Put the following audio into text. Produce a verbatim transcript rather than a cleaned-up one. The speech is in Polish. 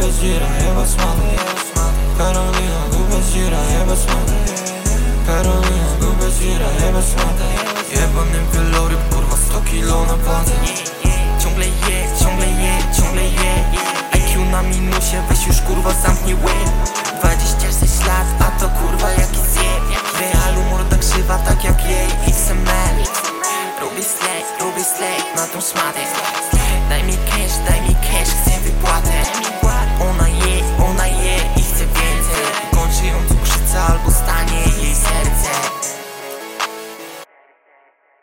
bez dzira, jeba smadę. Karolina, tu bez dzira, jeba smadę. Karolina, tu bez dzira, jeba smadę. Jebany wieloryb, kurwa, sto kilo na padze. Ciągle je, ciągle je, ciągle je I Q na minusie, weź już kurwa zamknij łeb. Dwadzieścia sześć lat, a to kurwa jaki zjeb. W realu morda krzywa tak jak jej X M L. Robię slay, robię slay na tą szmatę. Daj mi cash, daj mi cash, chcę wypłatę.